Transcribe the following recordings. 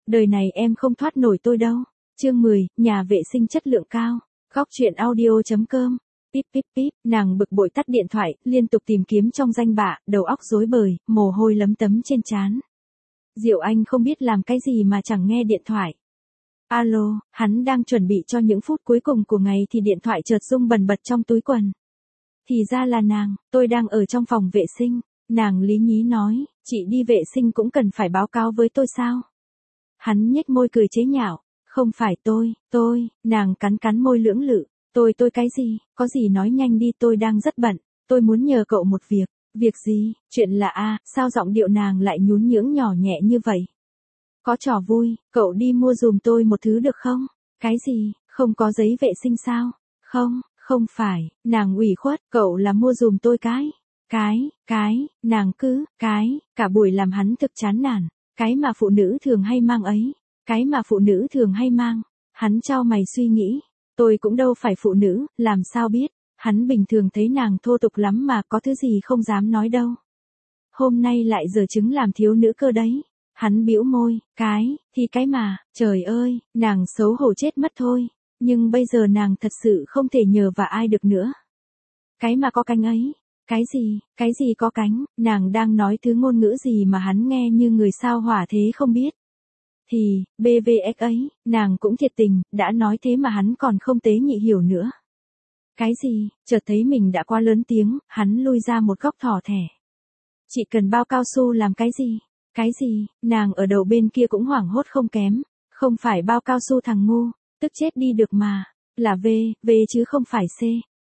Đời này em không thoát nổi tôi đâu. Chương 10, nhà vệ sinh chất lượng cao. Góc truyện audio.com. Píp píp píp, nàng bực bội tắt điện thoại, liên tục tìm kiếm trong danh bạ, đầu óc rối bời, mồ hôi lấm tấm trên trán. Diệu Anh không biết làm cái gì mà chẳng nghe điện thoại. Alo, hắn đang chuẩn bị cho những phút cuối cùng của ngày thì điện thoại chợt rung bần bật trong túi quần. Thì ra là nàng, tôi đang ở trong phòng vệ sinh. Nàng lý nhí nói, chị đi vệ sinh cũng cần phải báo cáo với tôi sao? Hắn nhếch môi cười chế nhạo, không phải tôi, nàng cắn cắn môi lưỡng lự, tôi cái gì, có gì nói nhanh đi, tôi đang rất bận, tôi muốn nhờ cậu một việc gì, chuyện là sao giọng điệu nàng lại nhún nhướng nhỏ nhẹ như vậy? Có trò vui, cậu đi mua giùm tôi một thứ được không? Cái gì, không có giấy vệ sinh sao? Không phải, nàng ủy khuất, cậu là mua giùm tôi nàng cứ, cả buổi làm hắn thực chán nản, cái mà phụ nữ thường hay mang ấy, cái mà phụ nữ thường hay mang, hắn chau mày suy nghĩ, tôi cũng đâu phải phụ nữ, làm sao biết, hắn bình thường thấy nàng thô tục lắm mà có thứ gì không dám nói đâu. Hôm nay lại giở trứng làm thiếu nữ cơ đấy, hắn bĩu môi, cái mà, trời ơi, nàng xấu hổ chết mất thôi, nhưng bây giờ nàng thật sự không thể nhờ vả ai được nữa. Cái mà có cánh ấy. Cái gì có cánh, nàng đang nói thứ ngôn ngữ gì mà hắn nghe như người sao hỏa thế không biết. Thì, BVX ấy, nàng cũng thiệt tình, đã nói thế mà hắn còn không tế nhị hiểu nữa. Cái gì, chợt thấy mình đã quá lớn tiếng, hắn lui ra một góc thỏ thẻ. Chị cần bao cao su làm cái gì, nàng ở đầu bên kia cũng hoảng hốt không kém, không phải bao cao su thằng ngu, tức chết đi được mà, là V chứ không phải C.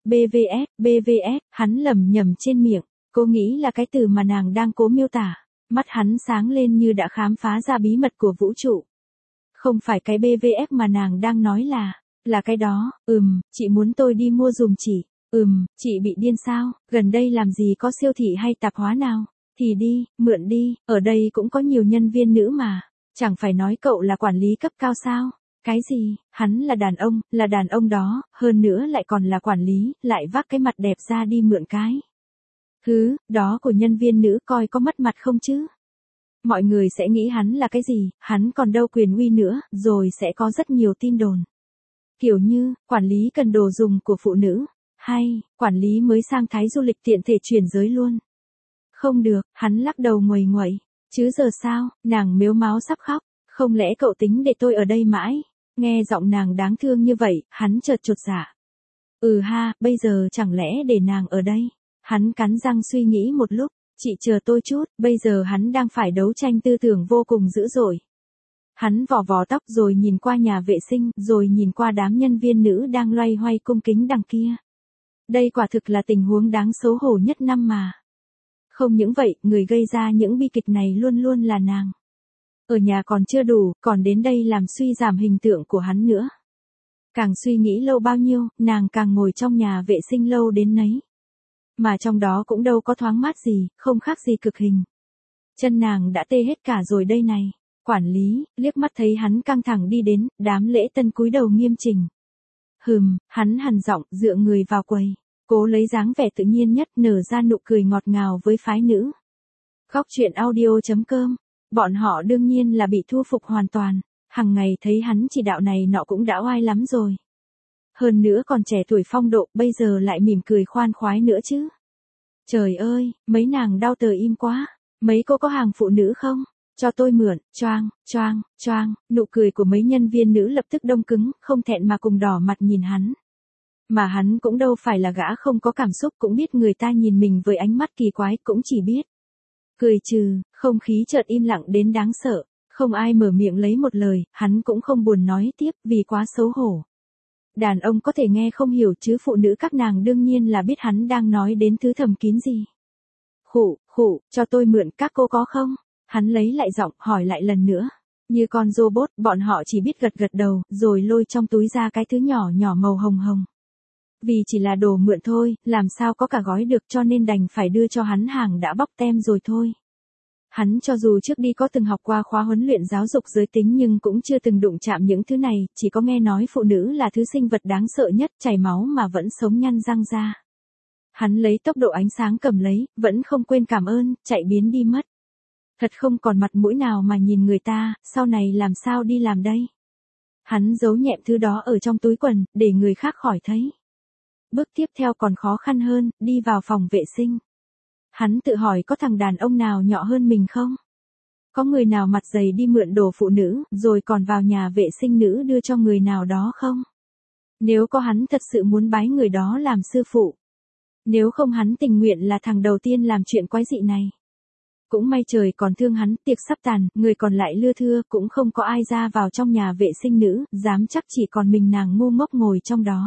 BVS, hắn lẩm nhẩm trên miệng, cô nghĩ là cái từ mà nàng đang cố miêu tả, mắt hắn sáng lên như đã khám phá ra bí mật của vũ trụ. Không phải cái BVS mà nàng đang nói là cái đó, chị muốn tôi đi mua giùm chị, chị bị điên sao, gần đây làm gì có siêu thị hay tạp hóa nào, thì đi, mượn đi, ở đây cũng có nhiều nhân viên nữ mà, chẳng phải nói cậu là quản lý cấp cao sao. Cái gì, hắn là đàn ông đó, hơn nữa lại còn là quản lý, lại vác cái mặt đẹp ra đi mượn cái. Đó của nhân viên nữ coi có mất mặt không chứ? Mọi người sẽ nghĩ hắn là cái gì, hắn còn đâu quyền uy nữa, rồi sẽ có rất nhiều tin đồn. Kiểu như, quản lý cần đồ dùng của phụ nữ, hay, quản lý mới sang Thái du lịch tiện thể chuyển giới luôn. Không được, hắn lắc đầu nguầy nguậy, chứ giờ sao, nàng mếu máo sắp khóc, không lẽ cậu tính để tôi ở đây mãi? Nghe giọng nàng đáng thương như vậy, hắn chợt chột dạ. Bây giờ chẳng lẽ để nàng ở đây? Hắn cắn răng suy nghĩ một lúc, chị chờ tôi chút, bây giờ hắn đang phải đấu tranh tư tưởng vô cùng dữ dội. Hắn vò tóc rồi nhìn qua nhà vệ sinh, rồi nhìn qua đám nhân viên nữ đang loay hoay cung kính đằng kia. Đây quả thực là tình huống đáng xấu hổ nhất năm mà. Không những vậy, người gây ra những bi kịch này luôn luôn là nàng. Ở nhà còn chưa đủ, còn đến đây làm suy giảm hình tượng của hắn nữa. Càng suy nghĩ lâu bao nhiêu, nàng càng ngồi trong nhà vệ sinh lâu đến nấy. Mà trong đó cũng đâu có thoáng mát gì, không khác gì cực hình. Chân nàng đã tê hết cả rồi đây này. Quản lý, liếc mắt thấy hắn căng thẳng đi đến, đám lễ tân cúi đầu nghiêm chỉnh. Hắn hằn giọng, dựa người vào quầy. Cố lấy dáng vẻ tự nhiên nhất, nở ra nụ cười ngọt ngào với phái nữ. Góc truyện audio.com. Bọn họ đương nhiên là bị thu phục hoàn toàn, hằng ngày thấy hắn chỉ đạo này nọ cũng đã oai lắm rồi. Hơn nữa còn trẻ tuổi phong độ, bây giờ lại mỉm cười khoan khoái nữa chứ. Trời ơi, mấy nàng đau tờ im quá, mấy cô có hàng phụ nữ không? Cho tôi mượn, choang, nụ cười của mấy nhân viên nữ lập tức đông cứng, không thẹn mà cùng đỏ mặt nhìn hắn. Mà hắn cũng đâu phải là gã không có cảm xúc, cũng biết người ta nhìn mình với ánh mắt kỳ quái, cũng chỉ biết cười trừ, không khí chợt im lặng đến đáng sợ, không ai mở miệng lấy một lời, hắn cũng không buồn nói tiếp vì quá xấu hổ. Đàn ông có thể nghe không hiểu chứ phụ nữ các nàng đương nhiên là biết hắn đang nói đến thứ thầm kín gì. Khụ, cho tôi mượn các cô có không? Hắn lấy lại giọng, hỏi lại lần nữa. Như con robot, bọn họ chỉ biết gật đầu, rồi lôi trong túi ra cái thứ nhỏ nhỏ màu hồng hồng. Vì chỉ là đồ mượn thôi, làm sao có cả gói được, cho nên đành phải đưa cho hắn hàng đã bóc tem rồi thôi. Hắn cho dù trước đi có từng học qua khóa huấn luyện giáo dục giới tính nhưng cũng chưa từng đụng chạm những thứ này, chỉ có nghe nói phụ nữ là thứ sinh vật đáng sợ nhất, chảy máu mà vẫn sống nhăn răng ra. Hắn lấy tốc độ ánh sáng cầm lấy, vẫn không quên cảm ơn, chạy biến đi mất. Thật không còn mặt mũi nào mà nhìn người ta, sau này làm sao đi làm đây? Hắn giấu nhẹm thứ đó ở trong túi quần, để người khác khỏi thấy. Bước tiếp theo còn khó khăn hơn, đi vào phòng vệ sinh. Hắn tự hỏi có thằng đàn ông nào nhỏ hơn mình không? Có người nào mặt dày đi mượn đồ phụ nữ, rồi còn vào nhà vệ sinh nữ đưa cho người nào đó không? Nếu có hắn thật sự muốn bái người đó làm sư phụ. Nếu không hắn tình nguyện là thằng đầu tiên làm chuyện quái dị này. Cũng may trời còn thương hắn, tiệc sắp tàn, người còn lại lưa thưa, cũng không có ai ra vào trong nhà vệ sinh nữ, dám chắc chỉ còn mình nàng ngu ngốc ngồi trong đó.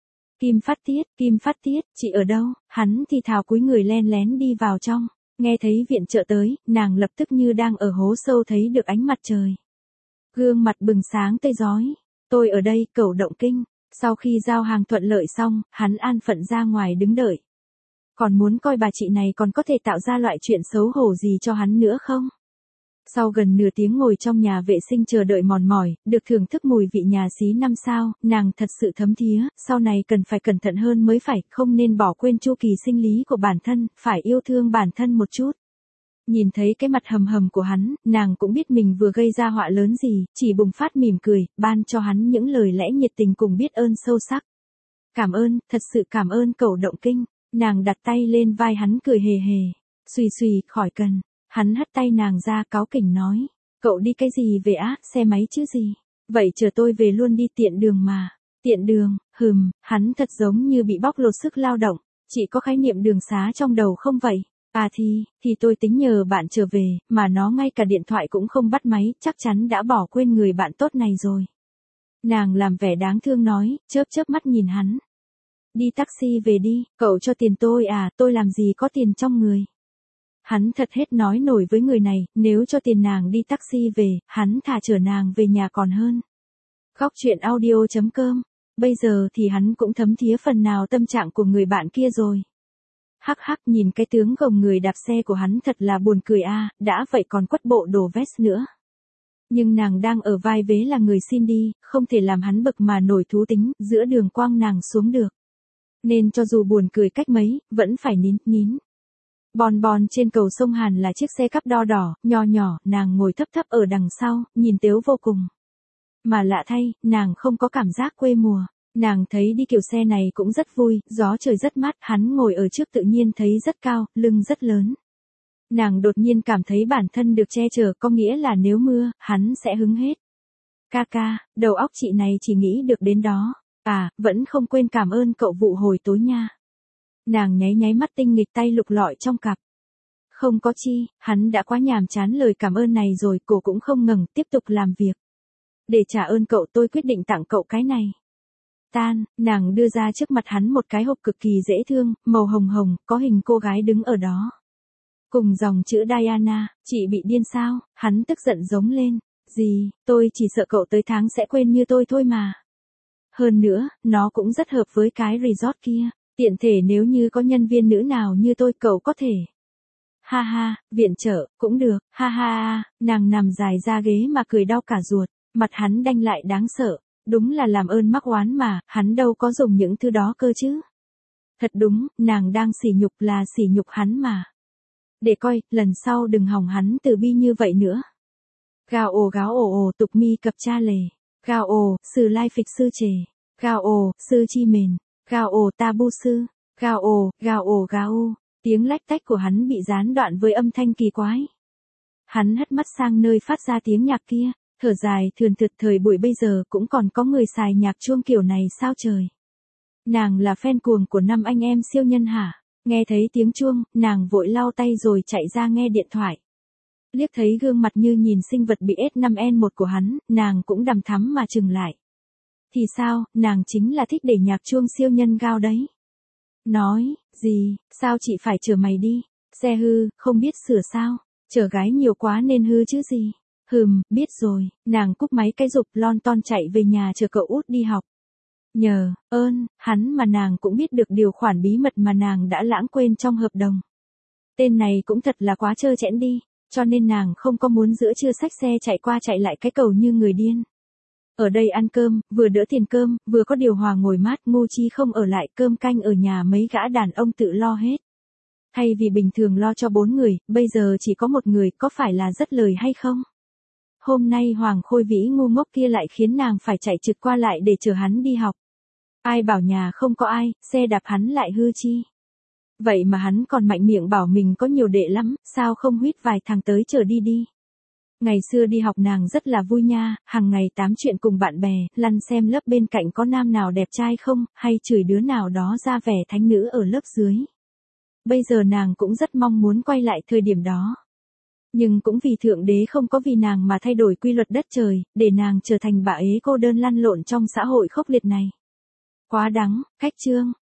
Kim Phát Tiết, chị ở đâu? Hắn thì thào cúi người len lén đi vào trong, nghe thấy viện trợ tới, nàng lập tức như đang ở hố sâu thấy được ánh mặt trời. Gương mặt bừng sáng tươi rói, tôi ở đây, Cẩu động kinh. Sau khi giao hàng thuận lợi xong, hắn an phận ra ngoài đứng đợi. Còn muốn coi bà chị này còn có thể tạo ra loại chuyện xấu hổ gì cho hắn nữa không? Sau gần nửa tiếng ngồi trong nhà vệ sinh chờ đợi mòn mỏi, được thưởng thức mùi vị nhà xí 5 sao, nàng thật sự thấm thía, sau này cần phải cẩn thận hơn mới phải, không nên bỏ quên chu kỳ sinh lý của bản thân, phải yêu thương bản thân một chút. Nhìn thấy cái mặt hầm hầm của hắn, nàng cũng biết mình vừa gây ra họa lớn gì, chỉ bùng phát mỉm cười, ban cho hắn những lời lẽ nhiệt tình cùng biết ơn sâu sắc. Cảm ơn, thật sự cảm ơn Cẩu động kinh. Nàng đặt tay lên vai hắn cười hề hề. Xùy, khỏi cần. Hắn hất tay nàng ra cáu kỉnh nói. Cậu đi cái gì về á, xe máy chứ gì. Vậy chờ tôi về luôn đi, tiện đường mà. Tiện đường, hắn thật giống như bị bóc lột sức lao động. Chỉ có khái niệm đường xá trong đầu không vậy? À thì tôi tính nhờ bạn trở về, mà nó ngay cả điện thoại cũng không bắt máy, chắc chắn đã bỏ quên người bạn tốt này rồi. Nàng làm vẻ đáng thương nói, chớp mắt nhìn hắn. Đi taxi về đi, cậu cho tiền tôi à, tôi làm gì có tiền trong người. Hắn thật hết nói nổi với người này, nếu cho tiền nàng đi taxi về, hắn thà chở nàng về nhà còn hơn. Góc truyện audio.com. Bây giờ thì hắn cũng thấm thía phần nào tâm trạng của người bạn kia rồi. Hắc nhìn cái tướng gồng người đạp xe của hắn thật là buồn cười a, đã vậy còn quất bộ đồ vest nữa. Nhưng nàng đang ở vai vế là người xin đi, không thể làm hắn bực mà nổi thú tính, giữa đường quang nàng xuống được. Nên cho dù buồn cười cách mấy, vẫn phải nín. Bon trên cầu sông Hàn là chiếc xe cắp đo đỏ, nhỏ, nàng ngồi thấp ở đằng sau, nhìn tếu vô cùng. Mà lạ thay, nàng không có cảm giác quê mùa. Nàng thấy đi kiểu xe này cũng rất vui, gió trời rất mát, hắn ngồi ở trước tự nhiên thấy rất cao, lưng rất lớn. Nàng đột nhiên cảm thấy bản thân được che chở, có nghĩa là nếu mưa, hắn sẽ hứng hết. Ca, đầu óc chị này chỉ nghĩ được đến đó. À, vẫn không quên cảm ơn cậu vụ hồi tối nha. Nàng nháy mắt tinh nghịch tay lục lọi trong cặp. Không có chi, hắn đã quá nhàm chán lời cảm ơn này rồi, cô cũng không ngừng tiếp tục làm việc. Để trả ơn cậu tôi quyết định tặng cậu cái này. Nàng đưa ra trước mặt hắn một cái hộp cực kỳ dễ thương, màu hồng, có hình cô gái đứng ở đó. Cùng dòng chữ Diana, chị bị điên sao, hắn tức giận giống lên. Gì, tôi chỉ sợ cậu tới tháng sẽ quên như tôi thôi mà. Hơn nữa, nó cũng rất hợp với cái resort kia. Tiện thể nếu như có nhân viên nữ nào như tôi cậu có thể. Ha, viện trợ, cũng được, ha, nàng nằm dài ra ghế mà cười đau cả ruột, mặt hắn đanh lại đáng sợ. Đúng là làm ơn mắc oán mà, hắn đâu có dùng những thứ đó cơ chứ. Thật đúng, nàng đang sỉ nhục hắn mà. Để coi, lần sau đừng hòng hắn từ bi như vậy nữa. Gao ồ tục mi cập cha lề. Gao ồ, sư lai phịch sư trề. Gao ồ, sư chi mền. Gao ồ ta bu sư. Gao ồ. Tiếng lách tách của hắn bị gián đoạn với âm thanh kỳ quái. Hắn hất mắt sang nơi phát ra tiếng nhạc kia. Thở dài thườn thượt, thời buổi bây giờ cũng còn có người xài nhạc chuông kiểu này sao trời. Nàng là fan cuồng của 5 anh em siêu nhân hả? Nghe thấy tiếng chuông, nàng vội lau tay rồi chạy ra nghe điện thoại. Liếc thấy gương mặt như nhìn sinh vật bị S5N1 của hắn, nàng cũng đằm thắm mà chừng lại. Thì sao, nàng chính là thích để nhạc chuông siêu nhân Gao đấy. Nói, gì, sao chị phải chở mày đi? Xe hư, không biết sửa sao? Chở gái nhiều quá nên hư chứ gì? Biết rồi, nàng cúp máy cái giục lon ton chạy về nhà chờ cậu út đi học. Nhờ ơn, hắn mà nàng cũng biết được điều khoản bí mật mà nàng đã lãng quên trong hợp đồng. Tên này cũng thật là quá trơ trẽn đi, cho nên nàng không có muốn giữa trưa xách xe chạy qua chạy lại cái cầu như người điên. Ở đây ăn cơm, vừa đỡ tiền cơm, vừa có điều hòa ngồi mát, ngu chi không ở lại, cơm canh ở nhà mấy gã đàn ông tự lo hết. Thay vì bình thường lo cho 4 người, bây giờ chỉ có một người, có phải là rất lời hay không? Hôm nay Hoàng Khôi Vĩ ngu ngốc kia lại khiến nàng phải chạy trực qua lại để chở hắn đi học. Ai bảo nhà không có ai, xe đạp hắn lại hư chi. Vậy mà hắn còn mạnh miệng bảo mình có nhiều đệ lắm, sao không huýt vài thằng tới chở đi đi. Ngày xưa đi học nàng rất là vui nha, hàng ngày tám chuyện cùng bạn bè, lăn xem lớp bên cạnh có nam nào đẹp trai không, hay chửi đứa nào đó ra vẻ thánh nữ ở lớp dưới. Bây giờ nàng cũng rất mong muốn quay lại thời điểm đó. Nhưng cũng vì Thượng Đế không có vì nàng mà thay đổi quy luật đất trời, để nàng trở thành bà ế cô đơn lăn lộn trong xã hội khốc liệt này. Quá đắng, cách chương.